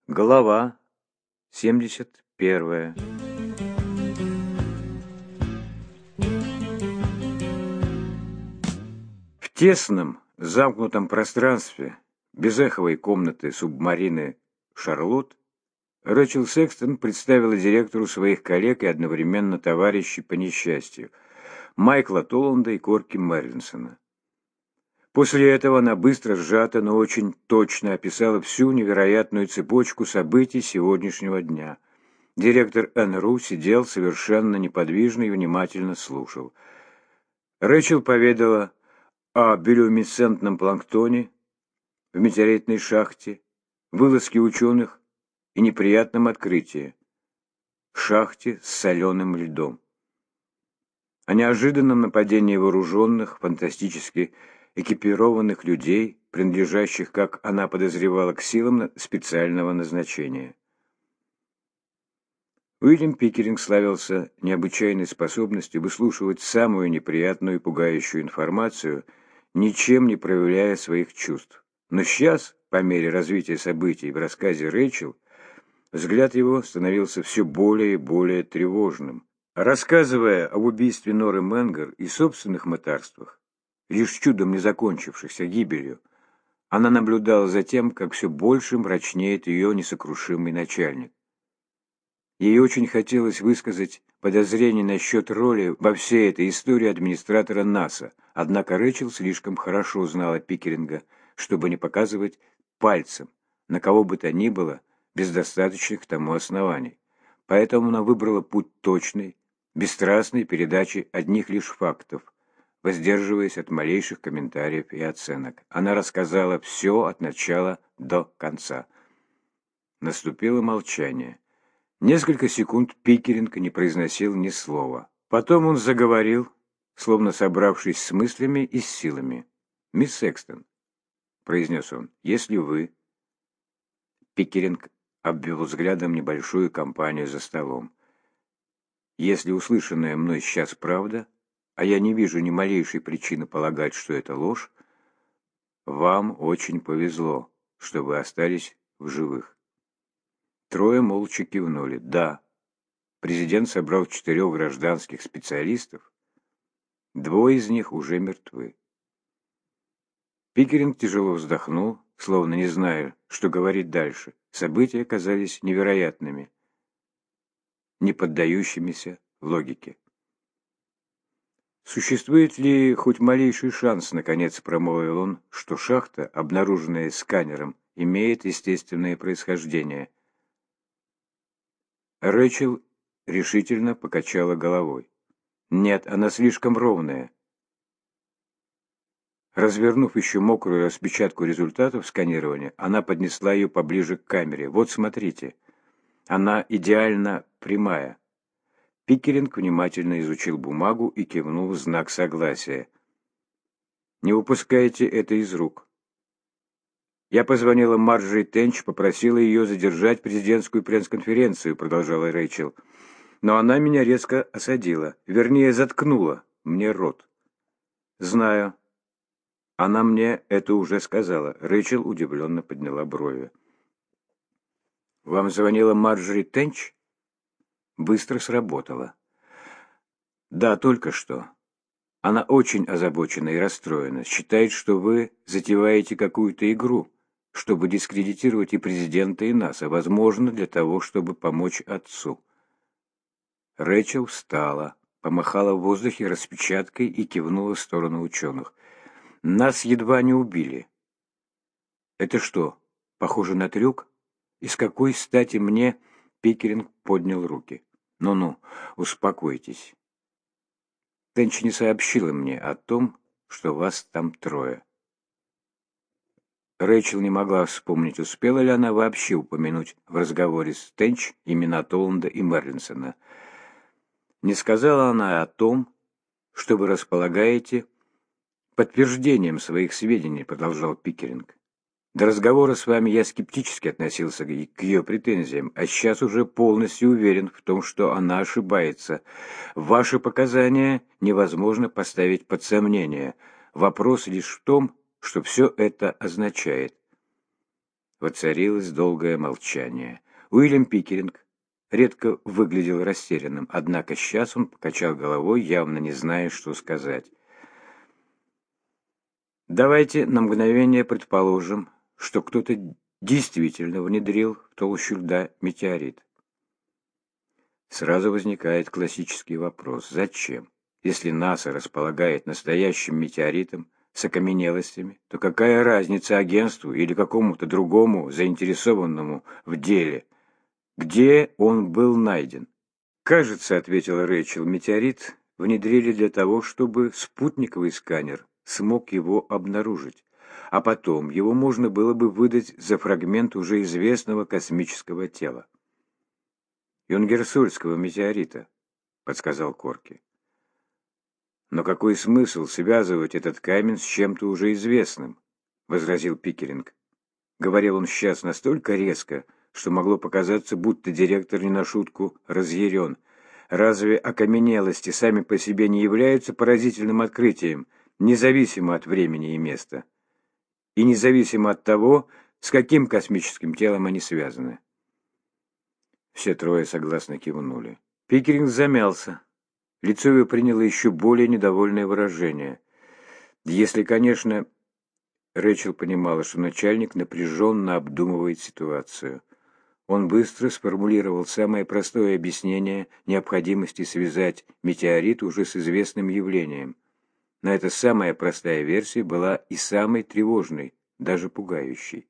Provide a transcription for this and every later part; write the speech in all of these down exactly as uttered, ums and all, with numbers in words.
Глава семьдесят первая. В тесном, замкнутом пространстве безэховой комнаты субмарины «Шарлотт» Рэчел Секстон представила директору своих коллег и одновременно товарищей по несчастью Майкла Толланда и Корки Мерлинсона. После этого она быстро, сжато, но очень точно описала всю невероятную цепочку событий сегодняшнего дня. Директор эн эр у сидел совершенно неподвижно и внимательно слушал. Рэчел поведала о биолюминесцентном планктоне в метеоритной шахте, вылазке ученых и неприятном открытии – шахте с соленым льдом. О неожиданном нападении вооруженных, фантастически экипированных людей, принадлежащих, как она подозревала, к силам специального назначения. Уильям Пикеринг славился необычайной способностью выслушивать самую неприятную и пугающую информацию, ничем не проявляя своих чувств. Но сейчас, по мере развития событий в рассказе Рэйчел, взгляд его становился все более и более тревожным. Рассказывая об убийстве Норы Менгер и собственных мытарствах, лишь чудом не закончившихся гибелью, она наблюдала за тем, как все больше мрачнеет ее несокрушимый начальник. Ей очень хотелось высказать подозрение насчет роли во всей этой истории администратора НАСА, однако Рэчел слишком хорошо знала Пикеринга, чтобы не показывать пальцем на кого бы то ни было без достаточных к тому оснований. Поэтому она выбрала путь точной, бесстрастной передачи одних лишь фактов, воздерживаясь от малейших комментариев и оценок. Она рассказала все от начала до конца. Наступило молчание. Несколько секунд Пикеринг не произносил ни слова. Потом он заговорил, словно собравшись с мыслями и с силами. «Мисс Секстон», — произнес он, — «если вы...» Пикеринг обвел взглядом небольшую компанию за столом. «Если услышанное мной сейчас правда, а я не вижу ни малейшей причины полагать, что это ложь, вам очень повезло, что вы остались в живых». Трое молча кивнули. Да, президент собрал четырех гражданских специалистов. Двое из них уже мертвы. Пикеринг тяжело вздохнул, словно не зная, что говорить дальше. События оказались невероятными, не поддающимися логике. «Существует ли хоть малейший шанс, — наконец промолвил он, — что шахта, обнаруженная сканером, имеет естественное происхождение?» Рэчел решительно покачала головой. «Нет, она слишком ровная». Развернув еще мокрую распечатку результатов сканирования, она поднесла ее поближе к камере. «Вот, смотрите. Она идеально прямая». Пикеринг внимательно изучил бумагу и кивнул в знак согласия. «Не упускайте это из рук». «Я позвонила Марджори Тенч, попросила ее задержать президентскую пресс-конференцию», — продолжала Рэйчел. «Но она меня резко осадила, вернее, заткнула мне рот». «Знаю. Она мне это уже сказала». Рэйчел удивленно подняла брови. «Вам звонила Марджори Тенч?» «Быстро сработала». «Да, только что. Она очень озабочена и расстроена. Считает, что вы затеваете какую-то игру, чтобы дискредитировать и президента, и нас, а, возможно, для того, чтобы помочь отцу». Рэчел встала, помахала в воздухе распечаткой и кивнула в сторону ученых. «Нас едва не убили». «Это что, похоже на трюк? И с какой стати мне...» Пикеринг поднял руки. «Ну-ну, успокойтесь. Тенч не сообщила мне о том, что вас там трое». Рэйчел не могла вспомнить, успела ли она вообще упомянуть в разговоре с Тенч имена Толланда и Мерлинсона. «Не сказала она о том, что вы располагаете подтверждением своих сведений», — продолжал Пикеринг. «До разговора с вами я скептически относился к ее претензиям, а сейчас уже полностью уверен в том, что она ошибается. Ваши показания невозможно поставить под сомнение. Вопрос лишь в том, что все это означает». Воцарилось долгое молчание. Уильям Пикеринг редко выглядел растерянным, однако сейчас он покачал головой, явно не зная, что сказать. Давайте на мгновение предположим, что кто-то действительно внедрил в толщу льда метеорит. Сразу возникает классический вопрос: зачем? Если НАСА располагает настоящим метеоритом с окаменелостями, то какая разница агентству или какому-то другому заинтересованному в деле, где он был найден? Кажется, ответила Рэйчел, метеорит внедрили для того, чтобы спутниковый сканер смог его обнаружить, а потом его можно было бы выдать за фрагмент уже известного космического тела. Юнгерсольского метеорита, подсказал Корки. Но какой смысл связывать этот камень с чем-то уже известным, возразил Пикеринг. Говорил он сейчас настолько резко, что могло показаться, будто директор не на шутку разъярен. Разве окаменелости сами по себе не являются поразительным открытием, независимо от времени и места? И независимо от того, с каким космическим телом они связаны? Все трое согласно кивнули. Пикеринг замялся. Лицо его приняло еще более недовольное выражение. Если, конечно, Рэйчел понимала, что начальник напряженно обдумывает ситуацию. Он быстро сформулировал самое простое объяснение необходимости связать метеорит уже с известным явлением. Но эта самая простая версия была и самой тревожной, даже пугающей.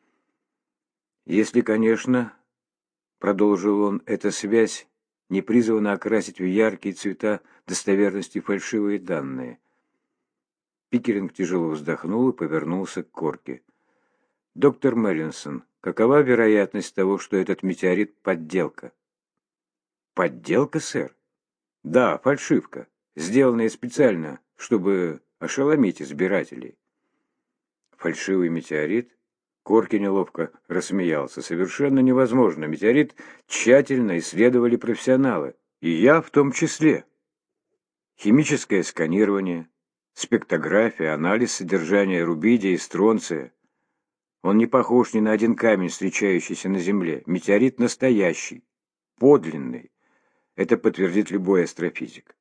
Если, конечно, продолжил он, эта связь не призвана окрасить в яркие цвета достоверности фальшивые данные. Пикеринг тяжело вздохнул и повернулся к Корке. «Доктор Меллинсон, какова вероятность того, что этот метеорит – подделка?» «Подделка, сэр?» «Да, фальшивка, сделанная специально, чтобы ошеломить избирателей». «Фальшивый метеорит?» Корки неловко рассмеялся. «Совершенно невозможно. Метеорит тщательно исследовали профессионалы, и я в том числе. Химическое сканирование, спектрография, анализ содержания рубидия и стронция. Он не похож ни на один камень, встречающийся на Земле. Метеорит настоящий, подлинный. Это подтвердит любой астрофизик».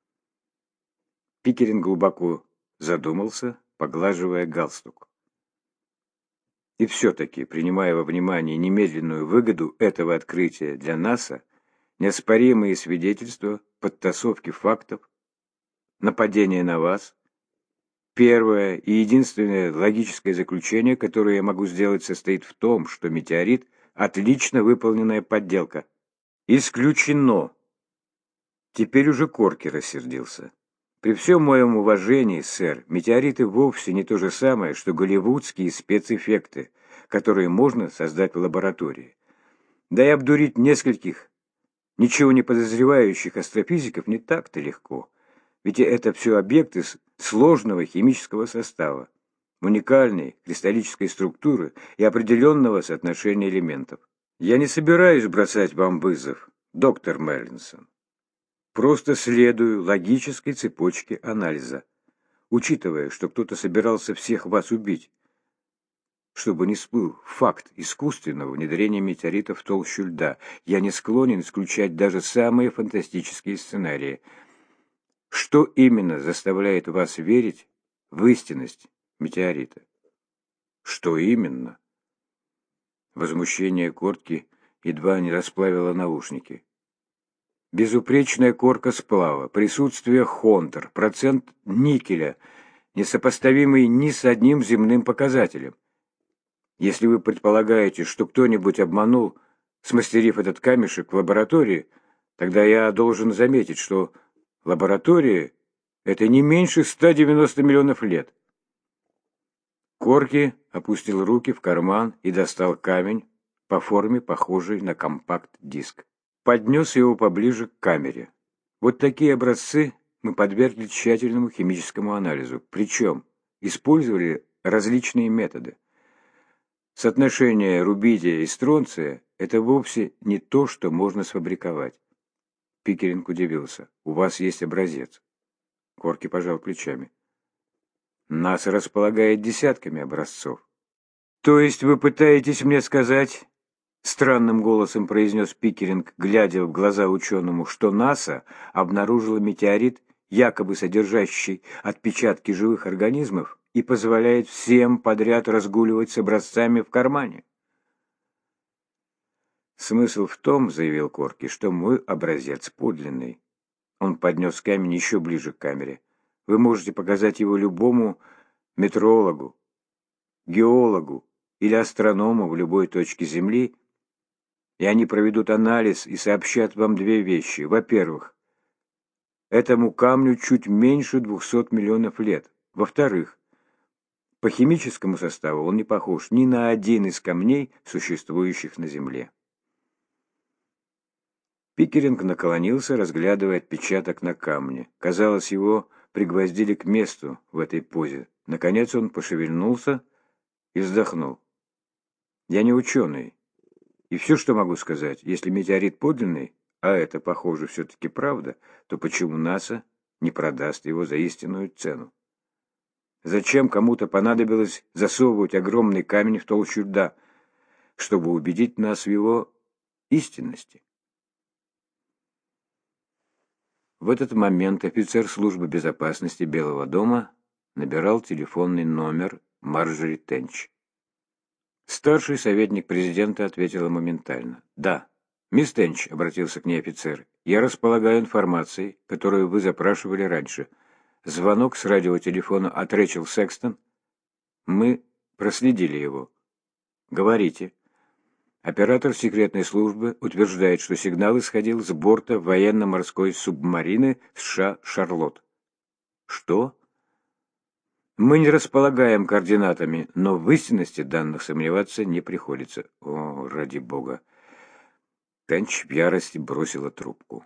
Пикеринг глубоко задумался, поглаживая галстук. И все-таки, принимая во внимание немедленную выгоду этого открытия для НАСА, неоспоримые свидетельства, подтасовки фактов, нападения на вас, первое и единственное логическое заключение, которое я могу сделать, состоит в том, что метеорит – отлично выполненная подделка. Исключено. Теперь уже Корки рассердился. При всем моем уважении, сэр, метеориты вовсе не то же самое, что голливудские спецэффекты, которые можно создать в лаборатории. Да и обдурить нескольких ничего не подозревающих астрофизиков не так-то легко. Ведь это все объекты сложного химического состава, уникальной кристаллической структуры и определенного соотношения элементов. Я не собираюсь бросать вам вызов, доктор Меллинсон. Просто следую логической цепочке анализа, учитывая, что кто-то собирался всех вас убить, чтобы не всплыл факт искусственного внедрения метеорита в толщу льда. Я не склонен исключать даже самые фантастические сценарии. Что именно заставляет вас верить в истинность метеорита? Что именно? Возмущение Кортки едва не расплавило наушники. Безупречная корка сплава, присутствие хонтер, процент никеля, несопоставимый ни с одним земным показателем. Если вы предполагаете, что кто-нибудь обманул, смастерив этот камешек в лаборатории, тогда я должен заметить, что лаборатория – это не меньше ста девяноста миллионов лет. Корки опустил руки в карман и достал камень, по форме похожий на компакт-диск. Поднес его поближе к камере. Вот такие образцы мы подвергли тщательному химическому анализу, причем использовали различные методы. Соотношение рубидия и стронция – это вовсе не то, что можно сфабриковать. Пикеринг удивился. «У вас есть образец?» Корки пожал плечами. «НАСА располагает десятками образцов. «То есть вы пытаетесь мне сказать, — странным голосом произнес Пикеринг, глядя в глаза ученому, — что НАСА обнаружила метеорит, якобы содержащий отпечатки живых организмов, и позволяет всем подряд разгуливать с образцами в кармане?» «Смысл в том, — заявил Корки, — что мой образец подлинный». Он поднес камень еще ближе к камере. «Вы можете показать его любому метеорологу, геологу или астроному в любой точке Земли, и они проведут анализ и сообщат вам две вещи. Во-первых, этому камню чуть меньше двухсот миллионов лет. Во-вторых, по химическому составу он не похож ни на один из камней, существующих на Земле». Пикеринг наклонился, разглядывая отпечаток на камне. Казалось, его пригвоздили к месту в этой позе. Наконец он пошевельнулся и вздохнул. «Я не ученый. И все, что могу сказать, если метеорит подлинный, а это, похоже, все-таки правда, то почему НАСА не продаст его за истинную цену? Зачем кому-то понадобилось засовывать огромный камень в толщу льда, чтобы убедить нас в его истинности?» В этот момент офицер службы безопасности Белого дома набирал телефонный номер Марджори Тенч. Старший советник президента ответила моментально. «Да, мисс Тенч», — обратился к ней офицер, — «я располагаю информацией, которую вы запрашивали раньше. Звонок с радиотелефона от Рэчел Секстон. Мы проследили его. Говорите». Оператор секретной службы утверждает, что сигнал исходил с борта военно-морской субмарины США «Шарлотт». Что? Мы не располагаем координатами, но в истинности данных сомневаться не приходится. О, ради бога. Тенч в ярости бросила трубку.